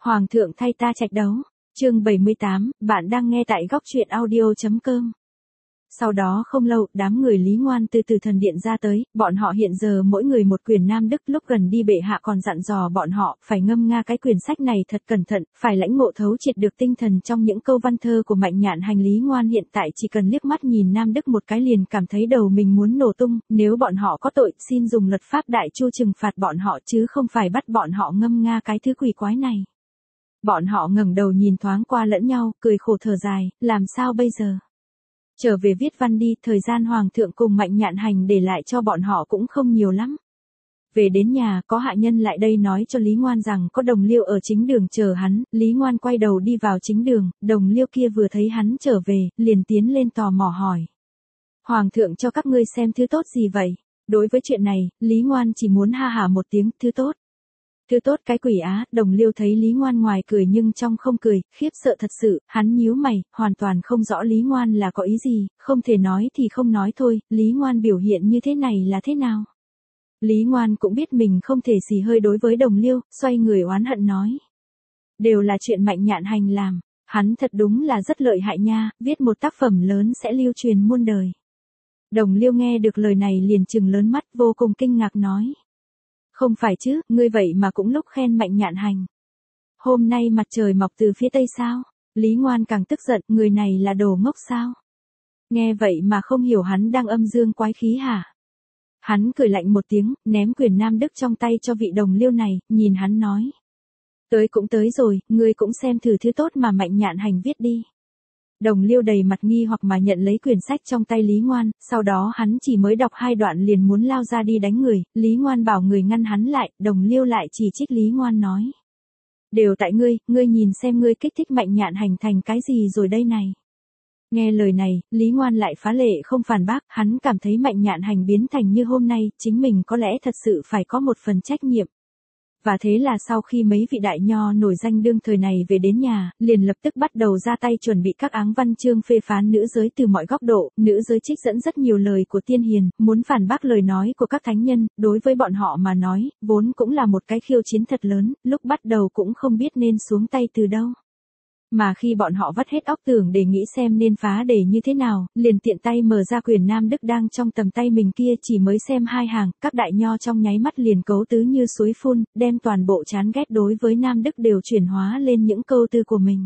Hoàng thượng thay ta trạch đấu. Chương 78, bạn đang nghe tại góc truyện audio.com. Sau đó không lâu, đám người Lý Ngoan từ từ thần điện ra tới, bọn họ hiện giờ mỗi người một quyển Nam Đức, lúc gần đi bệ hạ còn dặn dò bọn họ, phải ngâm nga cái quyển sách này thật cẩn thận, phải lãnh ngộ thấu triệt được tinh thần trong những câu văn thơ của Mạnh Nhạn Hành. Lý Ngoan hiện tại chỉ cần liếc mắt nhìn Nam Đức một cái liền cảm thấy đầu mình muốn nổ tung, nếu bọn họ có tội, xin dùng luật pháp đại chu trừng phạt bọn họ chứ không phải bắt bọn họ ngâm nga cái thứ quỷ quái này. Bọn họ ngẩng đầu nhìn thoáng qua lẫn nhau, cười khổ thở dài, làm sao bây giờ? Trở về viết văn đi, thời gian Hoàng thượng cùng Mạnh Nhạn Hành để lại cho bọn họ cũng không nhiều lắm. Về đến nhà, có hạ nhân lại đây nói cho Lý Ngoan rằng có Đồng Liêu ở chính đường chờ hắn. Lý Ngoan quay đầu đi vào chính đường, Đồng Liêu kia vừa thấy hắn trở về, liền tiến lên tò mò hỏi. Hoàng thượng cho các ngươi xem thứ tốt gì vậy? Đối với chuyện này, Lý Ngoan chỉ muốn ha hả một tiếng, thứ tốt. Thứ tốt cái quỷ á. Đồng Liêu thấy Lý Ngoan ngoài cười nhưng trong không cười, khiếp sợ thật sự, hắn nhíu mày, hoàn toàn không rõ Lý Ngoan là có ý gì, không thể nói thì không nói thôi, Lý Ngoan biểu hiện như thế này là thế nào? Lý Ngoan cũng biết mình không thể xì hơi đối với Đồng Liêu, xoay người oán hận nói. Đều là chuyện Mạnh Nhạn Hành làm, hắn thật đúng là rất lợi hại nha, viết một tác phẩm lớn sẽ lưu truyền muôn đời. Đồng Liêu nghe được lời này liền trừng lớn mắt, vô cùng kinh ngạc nói. Không phải chứ, ngươi vậy mà cũng lúc khen Mạnh Nhạn Hành. Hôm nay mặt trời mọc từ phía tây sao? Lý Ngoan càng tức giận, người này là đồ ngốc sao? Nghe vậy mà không hiểu hắn đang âm dương quái khí hả? Hắn cười lạnh một tiếng, ném quyển Nam Đức trong tay cho vị Đồng Liêu này, nhìn hắn nói. Tới cũng tới rồi, ngươi cũng xem thử thứ tốt mà Mạnh Nhạn Hành viết đi. Đồng Liêu đầy mặt nghi hoặc mà nhận lấy quyển sách trong tay Lý Ngoan, sau đó hắn chỉ mới đọc 2 đoạn liền muốn lao ra đi đánh người, Lý Ngoan bảo người ngăn hắn lại, Đồng Liêu lại chỉ trích Lý Ngoan nói. Đều tại ngươi nhìn xem ngươi kích thích Mạnh Nhạn Hành thành cái gì rồi đây này. Nghe lời này, Lý Ngoan lại phá lệ không phản bác, hắn cảm thấy Mạnh Nhạn Hành biến thành như hôm nay, chính mình có lẽ thật sự phải có một phần trách nhiệm. Và thế là sau khi mấy vị đại nho nổi danh đương thời này về đến nhà, liền lập tức bắt đầu ra tay chuẩn bị các áng văn chương phê phán nữ giới từ mọi góc độ, nữ giới trích dẫn rất nhiều lời của tiên hiền, muốn phản bác lời nói của các thánh nhân, đối với bọn họ mà nói, vốn cũng là một cái khiêu chiến thật lớn, lúc bắt đầu cũng không biết nên xuống tay từ đâu. Mà khi bọn họ vắt hết óc tưởng để nghĩ xem nên phá đề như thế nào, liền tiện tay mở ra quyển Nam Đức đang trong tầm tay mình kia, chỉ mới xem 2 hàng, các đại nho trong nháy mắt liền cấu tứ như suối phun, đem toàn bộ chán ghét đối với Nam Đức đều chuyển hóa lên những câu tư của mình.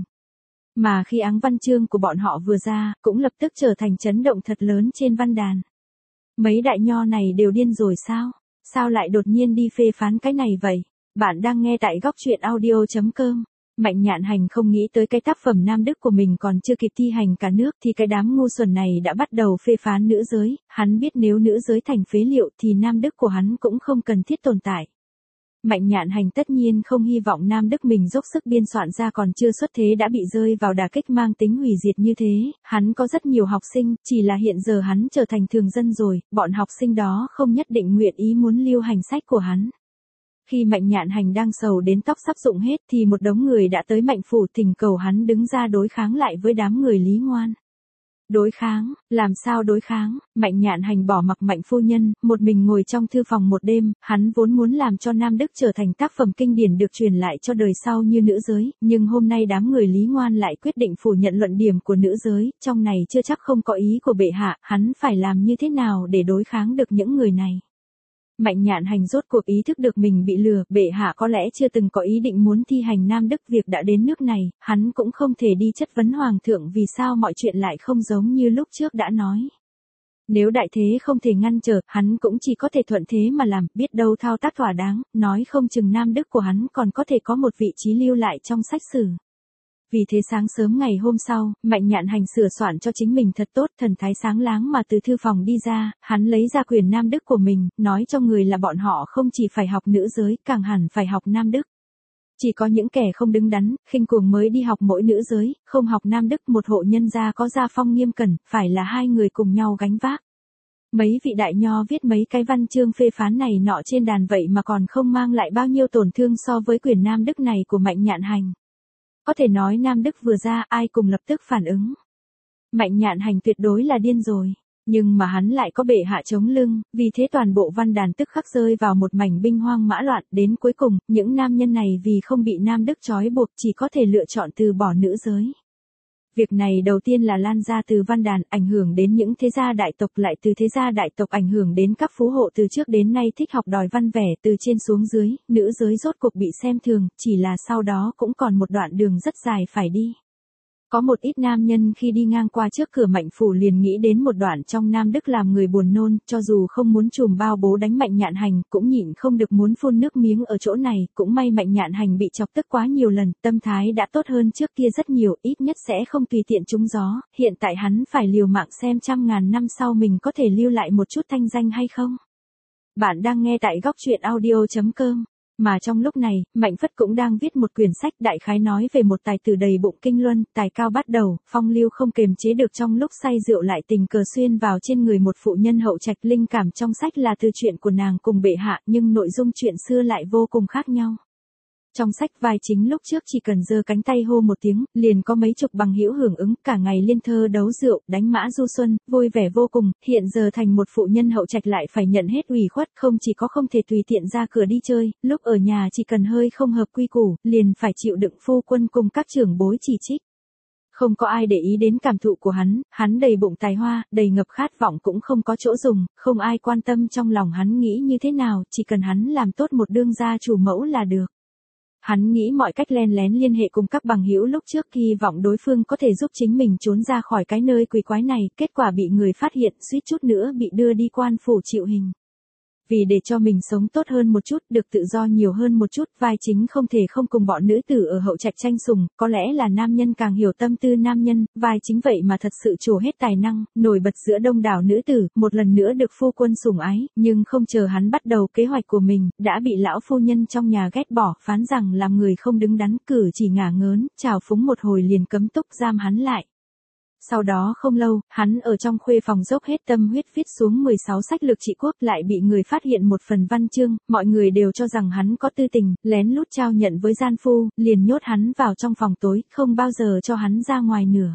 Mà khi áng văn chương của bọn họ vừa ra, cũng lập tức trở thành chấn động thật lớn trên văn đàn. Mấy đại nho này đều điên rồi sao? Sao lại đột nhiên đi phê phán cái này vậy? Bạn đang nghe tại góc truyện audio.com. Mạnh Nhạn Hành không nghĩ tới cái tác phẩm Nam Đức của mình còn chưa kịp thi hành cả nước thì cái đám ngu xuẩn này đã bắt đầu phê phán nữ giới, hắn biết nếu nữ giới thành phế liệu thì Nam Đức của hắn cũng không cần thiết tồn tại. Mạnh Nhạn Hành tất nhiên không hy vọng Nam Đức mình dốc sức biên soạn ra còn chưa xuất thế đã bị rơi vào đả kích mang tính hủy diệt như thế, hắn có rất nhiều học sinh, chỉ là hiện giờ hắn trở thành thường dân rồi, bọn học sinh đó không nhất định nguyện ý muốn lưu hành sách của hắn. Khi Mạnh Nhạn Hành đang sầu đến tóc sắp rụng hết thì một đống người đã tới Mạnh phủ thỉnh cầu hắn đứng ra đối kháng lại với đám người Lý Ngoan. Đối kháng, làm sao đối kháng? Mạnh Nhạn Hành bỏ mặc Mạnh phu nhân, một mình ngồi trong thư phòng một đêm, hắn vốn muốn làm cho Nam Đức trở thành tác phẩm kinh điển được truyền lại cho đời sau như nữ giới, nhưng hôm nay đám người Lý Ngoan lại quyết định phủ nhận luận điểm của nữ giới, trong này chưa chắc không có ý của bệ hạ, hắn phải làm như thế nào để đối kháng được những người này? Mạnh Nhạn Hành rốt cuộc ý thức được mình bị lừa, bệ hạ có lẽ chưa từng có ý định muốn thi hành Nam Đức, việc đã đến nước này, hắn cũng không thể đi chất vấn Hoàng thượng vì sao mọi chuyện lại không giống như lúc trước đã nói. Nếu đại thế không thể ngăn trở, hắn cũng chỉ có thể thuận thế mà làm, biết đâu thao tác thỏa đáng, nói không chừng Nam Đức của hắn còn có thể có một vị trí lưu lại trong sách sử. Vì thế sáng sớm ngày hôm sau, Mạnh Nhạn Hành sửa soạn cho chính mình thật tốt, thần thái sáng láng mà từ thư phòng đi ra, hắn lấy ra quyển Nam Đức của mình, nói cho người là bọn họ không chỉ phải học nữ giới, càng hẳn phải học Nam Đức. Chỉ có những kẻ không đứng đắn, khinh cuồng mới đi học mỗi nữ giới, không học Nam Đức. Một hộ nhân gia có gia phong nghiêm cẩn, phải là 2 người cùng nhau gánh vác. Mấy vị đại nho viết mấy cái văn chương phê phán này nọ trên đàn vậy mà còn không mang lại bao nhiêu tổn thương so với quyển Nam Đức này của Mạnh Nhạn Hành. Có thể nói Nam Đức vừa ra ai cùng lập tức phản ứng. Mạnh Nhạn Hành tuyệt đối là điên rồi. Nhưng mà hắn lại có bệ hạ chống lưng, vì thế toàn bộ văn đàn tức khắc rơi vào một mảnh binh hoang mã loạn, đến cuối cùng, những nam nhân này vì không bị nam đức trói buộc chỉ có thể lựa chọn từ bỏ nữ giới. Việc này đầu tiên là lan ra từ văn đàn, ảnh hưởng đến những thế gia đại tộc, lại từ thế gia đại tộc ảnh hưởng đến các phú hộ từ trước đến nay thích học đòi văn vẻ, từ trên xuống dưới, nữ giới rốt cuộc bị xem thường, chỉ là sau đó cũng còn một đoạn đường rất dài phải đi. Có một ít nam nhân khi đi ngang qua trước cửa Mạnh phủ liền nghĩ đến một đoạn trong Nam Đức làm người buồn nôn, cho dù không muốn chùm bao bố đánh Mạnh Nhạn Hành, cũng nhịn không được muốn phun nước miếng ở chỗ này, cũng may Mạnh Nhạn Hành bị chọc tức quá nhiều lần, tâm thái đã tốt hơn trước kia rất nhiều, ít nhất sẽ không tùy tiện trúng gió, hiện tại hắn phải liều mạng xem trăm ngàn năm sau mình có thể lưu lại một chút thanh danh hay không. Bạn đang nghe tại góc truyện audio.com. Mà trong lúc này, Mạnh Phất cũng đang viết một quyển sách đại khái nói về một tài tử đầy bụng kinh luân, tài cao bắt đầu, phong lưu không kềm chế được trong lúc say rượu lại tình cờ xuyên vào trên người một phụ nhân hậu trạch. Linh cảm trong sách là từ chuyện của nàng cùng bệ hạ, nhưng nội dung chuyện xưa lại vô cùng khác nhau. Trong sách vai chính lúc trước chỉ cần giơ cánh tay hô một tiếng, liền có mấy chục bằng hữu hưởng ứng, cả ngày liên thơ đấu rượu, đánh mã du xuân, vui vẻ vô cùng, hiện giờ thành một phụ nhân hậu trạch lại phải nhận hết ủy khuất, không chỉ có không thể tùy tiện ra cửa đi chơi, lúc ở nhà chỉ cần hơi không hợp quy củ, liền phải chịu đựng phu quân cùng các trưởng bối chỉ trích. Không có ai để ý đến cảm thụ của hắn đầy bụng tài hoa, đầy ngập khát vọng cũng không có chỗ dùng, không ai quan tâm trong lòng hắn nghĩ như thế nào, chỉ cần hắn làm tốt một đương gia chủ mẫu là được. Hắn nghĩ mọi cách len lén liên hệ cùng các bằng hữu lúc trước, hy vọng đối phương có thể giúp chính mình trốn ra khỏi cái nơi quỷ quái này, kết quả bị người phát hiện, suýt chút nữa bị đưa đi quan phủ chịu hình. Vì để cho mình sống tốt hơn một chút, được tự do nhiều hơn một chút, vai chính không thể không cùng bọn nữ tử ở hậu trạch tranh sủng, có lẽ là nam nhân càng hiểu tâm tư nam nhân, vai chính vậy mà thật sự trổ hết tài năng, nổi bật giữa đông đảo nữ tử, một lần nữa được phu quân sủng ái, nhưng không chờ hắn bắt đầu kế hoạch của mình, đã bị lão phu nhân trong nhà ghét bỏ, phán rằng làm người không đứng đắn, cử chỉ ngả ngớn, trào phúng một hồi liền cấm túc giam hắn lại. Sau đó không lâu, hắn ở trong khuê phòng dốc hết tâm huyết viết xuống 16 sách lược trị quốc, lại bị người phát hiện một phần văn chương, mọi người đều cho rằng hắn có tư tình, lén lút trao nhận với gian phu, liền nhốt hắn vào trong phòng tối, không bao giờ cho hắn ra ngoài nữa.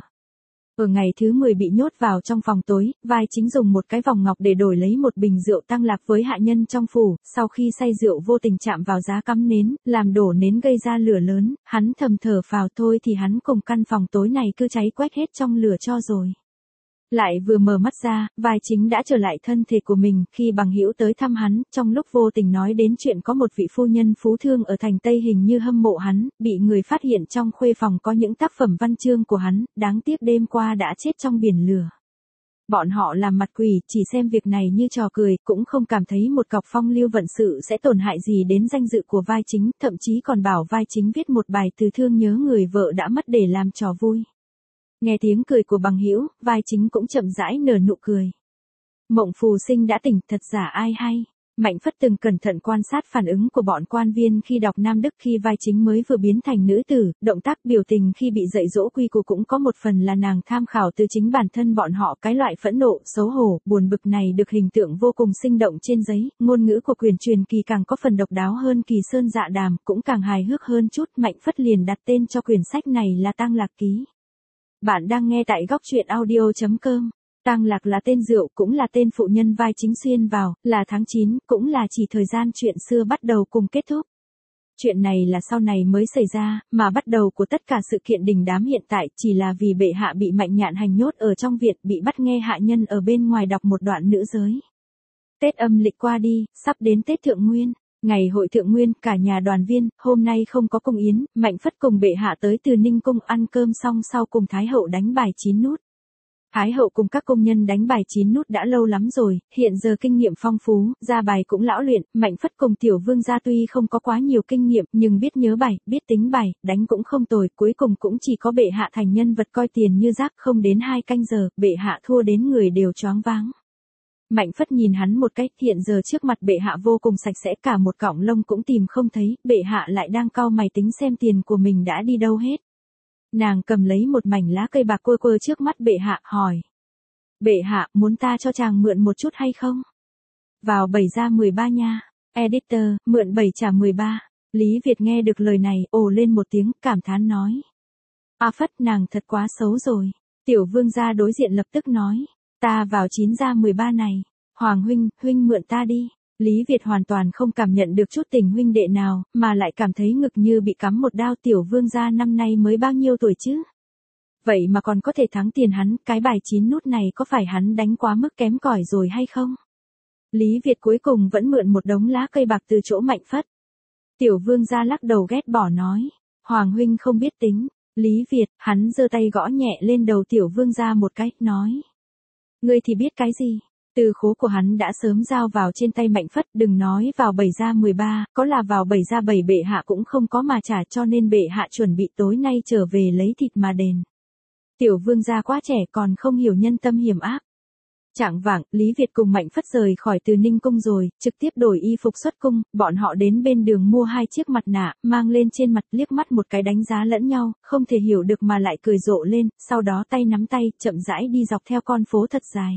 Ở ngày thứ 10 bị nhốt vào trong phòng tối, vai chính dùng một cái vòng ngọc để đổi lấy một bình rượu tăng lạc với hạ nhân trong phủ, sau khi say rượu vô tình chạm vào giá cắm nến, làm đổ nến gây ra lửa lớn, hắn thầm thở phào thôi thì hắn cùng căn phòng tối này cứ cháy quét hết trong lửa cho rồi. Lại vừa mở mắt ra, vai chính đã trở lại thân thể của mình, khi bằng hữu tới thăm hắn, trong lúc vô tình nói đến chuyện có một vị phu nhân phú thương ở thành Tây hình như hâm mộ hắn, bị người phát hiện trong khuê phòng có những tác phẩm văn chương của hắn, đáng tiếc đêm qua đã chết trong biển lửa. Bọn họ làm mặt quỷ, chỉ xem việc này như trò cười, cũng không cảm thấy một cọc phong lưu vận sự sẽ tổn hại gì đến danh dự của vai chính, thậm chí còn bảo vai chính viết một bài từ thương nhớ người vợ đã mất để làm trò vui. Nghe tiếng cười của bằng hữu, vai chính cũng chậm rãi nở nụ cười. Mộng phù sinh đã tỉnh, thật giả ai hay. Mạnh Phất từng cẩn thận quan sát phản ứng của bọn quan viên khi đọc Nam Đức, khi vai chính mới vừa biến thành nữ tử, động tác biểu tình khi bị dạy dỗ quy củ cũng có một phần là nàng tham khảo từ chính bản thân bọn họ. Cái loại phẫn nộ, xấu hổ, buồn bực này được hình tượng vô cùng sinh động trên giấy, ngôn ngữ của quyển truyền kỳ càng có phần độc đáo hơn Kỳ Sơn Dạ Đàm, cũng càng hài hước hơn chút. Mạnh Phất liền đặt tên cho quyển sách này là Tang Lạc Ký. Bạn đang nghe tại góc truyện audio.com. Tang Lạc là tên rượu, cũng là tên phụ nhân vai chính xuyên vào, là tháng 9, cũng là chỉ thời gian chuyện xưa bắt đầu cùng kết thúc. Chuyện này là sau này mới xảy ra, mà bắt đầu của tất cả sự kiện đình đám hiện tại chỉ là vì bệ hạ bị Mạnh Nhạn Hành nhốt ở trong viện, bị bắt nghe hạ nhân ở bên ngoài đọc một đoạn nữ giới. Tết âm lịch qua đi, sắp đến Tết Thượng Nguyên. Ngày hội Thượng Nguyên, cả nhà đoàn viên, hôm nay không có cung yến, Mạnh Phất cùng bệ hạ tới Từ Ninh cung ăn cơm xong sau cùng Thái hậu đánh bài 9 nút. Thái hậu cùng các công nhân đánh bài 9 nút đã lâu lắm rồi, hiện giờ kinh nghiệm phong phú, ra bài cũng lão luyện, Mạnh Phất cùng tiểu vương gia tuy không có quá nhiều kinh nghiệm, nhưng biết nhớ bài, biết tính bài, đánh cũng không tồi, cuối cùng cũng chỉ có bệ hạ thành nhân vật coi tiền như rác, không đến 2 canh giờ, bệ hạ thua đến người đều choáng váng. Mạnh Phất nhìn hắn một cách, hiện giờ trước mặt bệ hạ vô cùng sạch sẽ, cả một cọng lông cũng tìm không thấy, bệ hạ lại đang cau mày tính xem tiền của mình đã đi đâu hết. Nàng cầm lấy một mảnh lá cây bạc quơ quơ trước mắt bệ hạ, hỏi. Bệ hạ, muốn ta cho chàng mượn một chút hay không? Vào 7 ra 13 nha. Editor, mượn 7 trả 13. Lý Việt nghe được lời này, ồ lên một tiếng, cảm thán nói. A Phất, nàng thật quá xấu rồi. Tiểu vương gia đối diện lập tức nói. Ta vào 9 ra 13 này. Hoàng huynh, huynh mượn ta đi. Lý Việt hoàn toàn không cảm nhận được chút tình huynh đệ nào, mà lại cảm thấy ngực như bị cắm một đao. Tiểu vương gia năm nay mới bao nhiêu tuổi chứ? Vậy mà còn có thể thắng tiền hắn, cái bài 9 nút này có phải hắn đánh quá mức kém cỏi rồi hay không? Lý Việt cuối cùng vẫn mượn một đống lá cây bạc từ chỗ Mạnh Phất. Tiểu vương gia lắc đầu ghét bỏ nói. Hoàng huynh không biết tính. Lý Việt, hắn giơ tay gõ nhẹ lên đầu tiểu vương gia một cái, nói. Ngươi thì biết cái gì? Từ khố của hắn đã sớm giao vào trên tay Mạnh Phất, đừng nói vào 7 ra 13, có là vào 7 ra 7 bệ hạ cũng không có mà trả, cho nên bệ hạ chuẩn bị tối nay trở về lấy thịt mà đền. Tiểu vương gia quá trẻ còn không hiểu nhân tâm hiểm ác. Chạng vạng, Lý Việt cùng Mạnh Phất rời khỏi Từ Ninh cung rồi, trực tiếp đổi y phục xuất cung, bọn họ đến bên đường mua 2 chiếc mặt nạ, mang lên trên mặt, liếc mắt một cái đánh giá lẫn nhau, không thể hiểu được mà lại cười rộ lên, sau đó tay nắm tay, chậm rãi đi dọc theo con phố thật dài.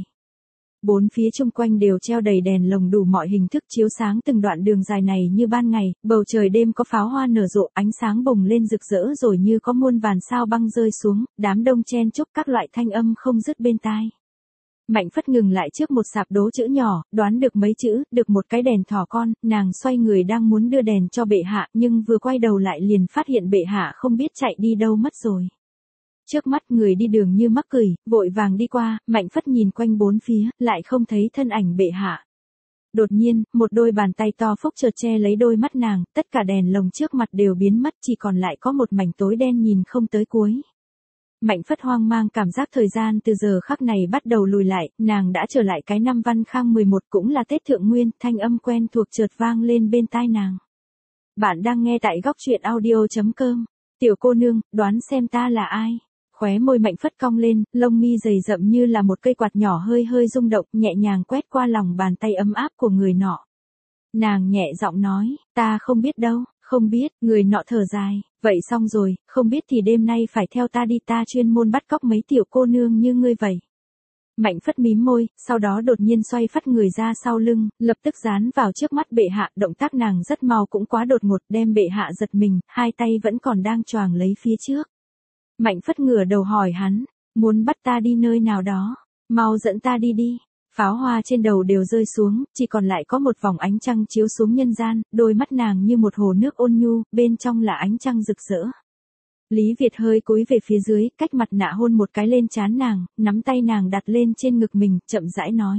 Bốn phía chung quanh đều treo đầy đèn lồng đủ mọi hình thức chiếu sáng từng đoạn đường dài này như ban ngày, bầu trời đêm có pháo hoa nở rộ, ánh sáng bùng lên rực rỡ rồi như có muôn vàn sao băng rơi xuống, đám đông chen chúc các loại thanh âm không dứt bên tai. Mạnh Phất ngừng lại trước một sạp đố chữ nhỏ, đoán được mấy chữ, được một cái đèn thỏ con, nàng xoay người đang muốn đưa đèn cho bệ hạ, nhưng vừa quay đầu lại liền phát hiện bệ hạ không biết chạy đi đâu mất rồi. Trước mắt người đi đường như mắc cười, vội vàng đi qua, Mạnh Phất nhìn quanh bốn phía, lại không thấy thân ảnh bệ hạ. Đột nhiên, một đôi bàn tay to phúc chợt che lấy đôi mắt nàng, tất cả đèn lồng trước mặt đều biến mất, chỉ còn lại có một mảnh tối đen nhìn không tới cuối. Mạnh Phất hoang mang cảm giác thời gian từ giờ khắc này bắt đầu lùi lại, nàng đã trở lại cái năm Văn Khang 11 cũng là Tết Thượng Nguyên, thanh âm quen thuộc chợt vang lên bên tai nàng. Bạn đang nghe tại góc truyện audio.com. Tiểu cô nương, đoán xem ta là ai? Khóe môi Mạnh Phất cong lên, lông mi dày rậm như là một cây quạt nhỏ hơi hơi rung động, nhẹ nhàng quét qua lòng bàn tay ấm áp của người nọ. Nàng nhẹ giọng nói, ta không biết đâu, không biết, người nọ thở dài, vậy xong rồi, không biết thì đêm nay phải theo ta đi, ta chuyên môn bắt cóc mấy tiểu cô nương như ngươi vậy. Mạnh Phất mím môi, sau đó đột nhiên xoay phắt người ra sau lưng, lập tức dán vào trước mắt bệ hạ, động tác nàng rất mau cũng quá đột ngột, đem bệ hạ giật mình, hai tay vẫn còn đang choàng lấy phía trước. Mạnh Phất ngửa đầu hỏi hắn, muốn bắt ta đi nơi nào đó, mau dẫn ta đi đi. Pháo hoa trên đầu đều rơi xuống, chỉ còn lại có một vòng ánh trăng chiếu xuống nhân gian, đôi mắt nàng như một hồ nước ôn nhu, bên trong là ánh trăng rực rỡ. Lý Việt hơi cúi về phía dưới, cách mặt nạ hôn một cái lên trán nàng, nắm tay nàng đặt lên trên ngực mình, chậm rãi nói.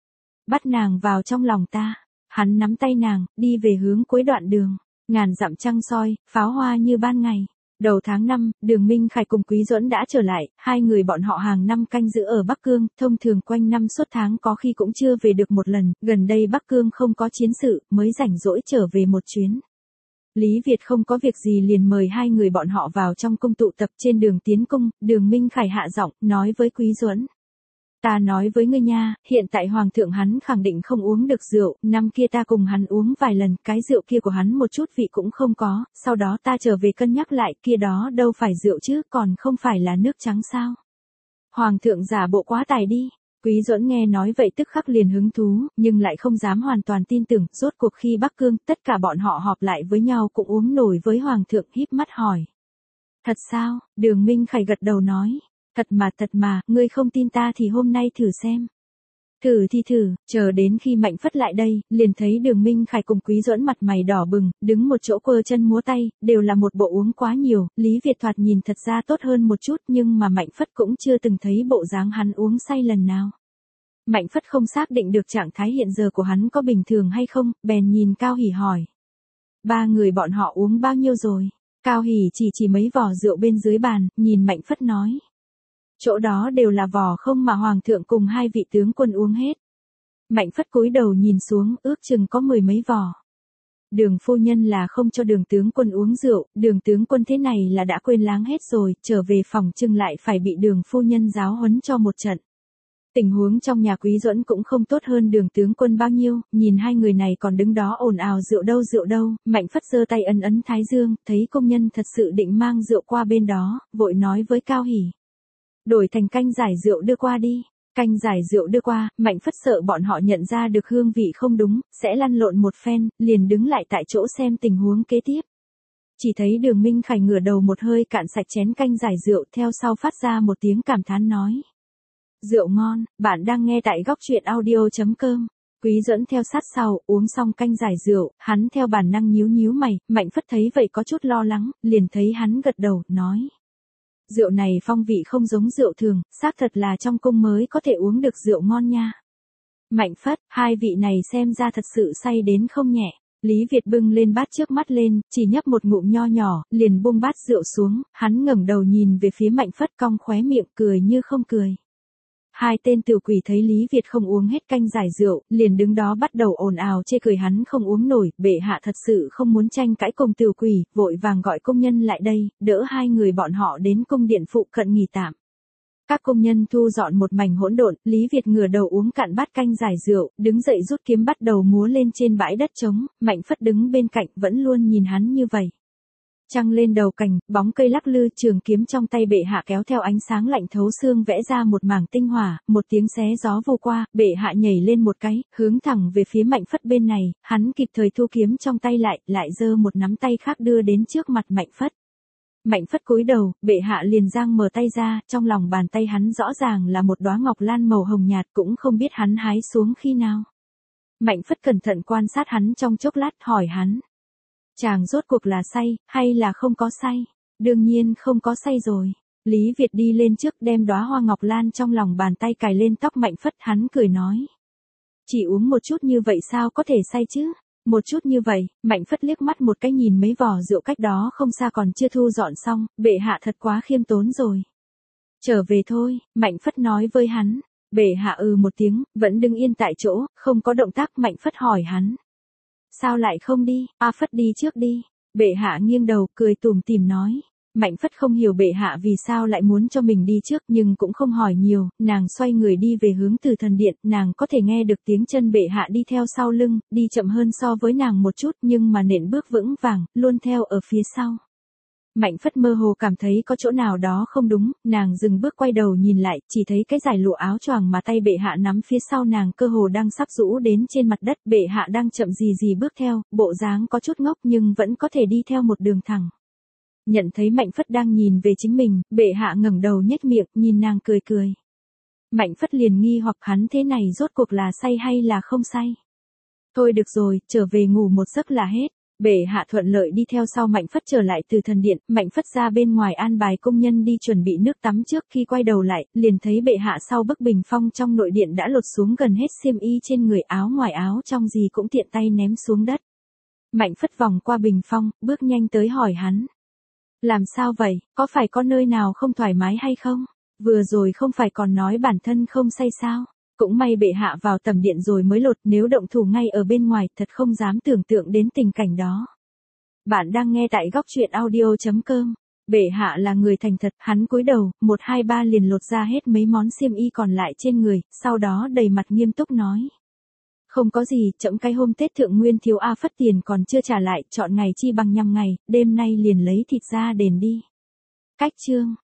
Bắt nàng vào trong lòng ta. Hắn nắm tay nàng, đi về hướng cuối đoạn đường. Ngàn dặm trăng soi, pháo hoa như ban ngày. Đầu tháng 5, Đường Minh Khải cùng Quý Duẫn đã trở lại, hai người bọn họ hàng năm canh giữ ở Bắc Cương, thông thường quanh năm suốt tháng có khi cũng chưa về được một lần, gần đây Bắc Cương không có chiến sự, mới rảnh rỗi trở về một chuyến. Lý Việt không có việc gì liền mời hai người bọn họ vào trong cung tụ tập. Trên đường tiến cung, Đường Minh Khải hạ giọng, nói với Quý Duẫn. Ta nói với ngươi nha, hiện tại hoàng thượng hắn khẳng định không uống được rượu, năm kia ta cùng hắn uống vài lần, cái rượu kia của hắn một chút vị cũng không có, sau đó ta trở về cân nhắc lại, kia đó đâu phải rượu chứ, còn không phải là nước trắng sao. Hoàng thượng giả bộ quá tài đi. Quý Duẫn nghe nói vậy tức khắc liền hứng thú, nhưng lại không dám hoàn toàn tin tưởng, rốt cuộc khi Bắc Cương, tất cả bọn họ họp lại với nhau cũng uống nổi với hoàng thượng, híp mắt hỏi. Thật sao? Đường Minh Khải gật đầu nói. Thật mà, ngươi không tin ta thì hôm nay thử xem. Thử thì thử, chờ đến khi Mạnh Phất lại đây, liền thấy Đường Minh Khải cùng Quý Duẫn mặt mày đỏ bừng, đứng một chỗ quơ chân múa tay, đều là một bộ uống quá nhiều, Lý Việt thoạt nhìn thật ra tốt hơn một chút nhưng mà Mạnh Phất cũng chưa từng thấy bộ dáng hắn uống say lần nào. Mạnh Phất không xác định được trạng thái hiện giờ của hắn có bình thường hay không, bèn nhìn Cao Hỉ hỏi. Ba người bọn họ uống bao nhiêu rồi? Cao Hỉ chỉ mấy vò rượu bên dưới bàn, nhìn Mạnh Phất nói. Chỗ đó đều là vò không mà hoàng thượng cùng hai vị tướng quân uống hết. Mạnh Phất cúi đầu nhìn xuống, ước chừng có 10 mấy vò. Đường phu nhân là không cho Đường tướng quân uống rượu, Đường tướng quân thế này là đã quên láng hết rồi, trở về phòng trưng lại phải bị Đường phu nhân giáo huấn cho một trận. Tình huống trong nhà Quý Duẫn cũng không tốt hơn Đường tướng quân bao nhiêu, nhìn hai người này còn đứng đó ồn ào rượu đâu, Mạnh Phất giơ tay ấn thái dương, thấy công nhân thật sự định mang rượu qua bên đó, vội nói với Cao Hỉ. Đổi thành canh giải rượu đưa qua đi. Canh giải rượu đưa qua, Mạnh Phất sợ bọn họ nhận ra được hương vị không đúng, sẽ lăn lộn một phen, liền đứng lại tại chỗ xem tình huống kế tiếp. Chỉ thấy Đường Minh Khải ngửa đầu một hơi cạn sạch chén canh giải rượu, theo sau phát ra một tiếng cảm thán nói. Rượu ngon, bạn đang nghe tại góc chuyện audio.com. Quý dẫn theo sát sau, uống xong canh giải rượu, hắn theo bản năng nhíu nhíu mày, Mạnh Phất thấy vậy có chút lo lắng, liền thấy hắn gật đầu, nói. Rượu này phong vị không giống rượu thường, xác thật là trong cung mới có thể uống được rượu ngon nha. Mạnh Phất, hai vị này xem ra thật sự say đến không nhẹ. Lý Việt bưng lên bát trước mắt lên, chỉ nhấp một ngụm nho nhỏ, liền buông bát rượu xuống, hắn ngẩng đầu nhìn về phía Mạnh Phất cong khóe miệng cười như không cười. Hai tên tiểu quỷ thấy Lý Việt không uống hết canh giải rượu, liền đứng đó bắt đầu ồn ào chê cười hắn không uống nổi, bệ hạ thật sự không muốn tranh cãi cùng tiểu quỷ, vội vàng gọi công nhân lại đây, đỡ hai người bọn họ đến cung điện phụ cận nghỉ tạm. Các công nhân thu dọn một mảnh hỗn độn, Lý Việt ngửa đầu uống cạn bát canh giải rượu, đứng dậy rút kiếm bắt đầu múa lên trên bãi đất trống, Mạnh Phất đứng bên cạnh vẫn luôn nhìn hắn như vậy. Trăng lên đầu cành, bóng cây lắc lư, trường kiếm trong tay bệ hạ kéo theo ánh sáng lạnh thấu xương vẽ ra một mảng tinh hỏa, một tiếng xé gió vô qua, bệ hạ nhảy lên một cái, hướng thẳng về phía Mạnh Phất bên này, hắn kịp thời thu kiếm trong tay lại giơ một nắm tay khác đưa đến trước mặt Mạnh Phất. Mạnh Phất cúi đầu, bệ hạ liền giang mở tay ra, trong lòng bàn tay hắn rõ ràng là một đóa ngọc lan màu hồng nhạt, cũng không biết hắn hái xuống khi nào. Mạnh Phất cẩn thận quan sát hắn trong chốc lát, hỏi hắn. Chàng rốt cuộc là say, hay là không có say? Đương nhiên không có say rồi. Lý Việt đi lên trước đem đóa hoa ngọc lan trong lòng bàn tay cài lên tóc Mạnh Phất, hắn cười nói. Chỉ uống một chút như vậy sao có thể say chứ? Một chút như vậy, Mạnh Phất liếc mắt một cái nhìn mấy vò rượu cách đó không xa còn chưa thu dọn xong, bệ hạ thật quá khiêm tốn rồi. Trở về thôi, Mạnh Phất nói với hắn. Bệ hạ một tiếng, vẫn đứng yên tại chỗ, không có động tác. Mạnh Phất hỏi hắn. Sao lại không đi, Phất đi trước đi. Bệ hạ nghiêng đầu, cười tủm tỉm nói. Mạnh Phất không hiểu bệ hạ vì sao lại muốn cho mình đi trước nhưng cũng không hỏi nhiều, nàng xoay người đi về hướng Từ Thần Điện, nàng có thể nghe được tiếng chân bệ hạ đi theo sau lưng, đi chậm hơn so với nàng một chút nhưng mà nện bước vững vàng, luôn theo ở phía sau. Mạnh Phất mơ hồ cảm thấy có chỗ nào đó không đúng, nàng dừng bước quay đầu nhìn lại, chỉ thấy cái dải lụa áo choàng mà tay bệ hạ nắm phía sau nàng cơ hồ đang sắp rũ đến trên mặt đất, bệ hạ đang chậm gì bước theo, bộ dáng có chút ngốc nhưng vẫn có thể đi theo một đường thẳng. Nhận thấy Mạnh Phất đang nhìn về chính mình, bệ hạ ngẩng đầu nhếch miệng, nhìn nàng cười cười. Mạnh Phất liền nghi hoặc hắn thế này rốt cuộc là say hay là không say. Thôi được rồi, trở về ngủ một giấc là hết. Bệ hạ thuận lợi đi theo sau Mạnh Phất trở lại Từ Thần Điện, Mạnh Phất ra bên ngoài an bài công nhân đi chuẩn bị nước tắm trước, khi quay đầu lại, liền thấy bệ hạ sau bức bình phong trong nội điện đã lột xuống gần hết xiêm y trên người, áo ngoài áo trong gì cũng tiện tay ném xuống đất. Mạnh Phất vòng qua bình phong, bước nhanh tới hỏi hắn. Làm sao vậy, có phải có nơi nào không thoải mái hay không? Vừa rồi không phải còn nói bản thân không say sao? Cũng may bệ hạ vào tầm điện rồi mới lột, nếu động thủ ngay ở bên ngoài thật không dám tưởng tượng đến tình cảnh đó. Bạn đang nghe tại góc chuyện audio.com. Bệ hạ là người thành thật, hắn cúi đầu, 1 2 3 liền lột ra hết mấy món xiêm y còn lại trên người, sau đó đầy mặt nghiêm túc nói. Không có gì, trẫm cái hôm Tết Thượng Nguyên thiếu Phất tiền còn chưa trả lại, chọn ngày chi bằng nhằm ngày, đêm nay liền lấy thịt ra đền đi. Cách chương.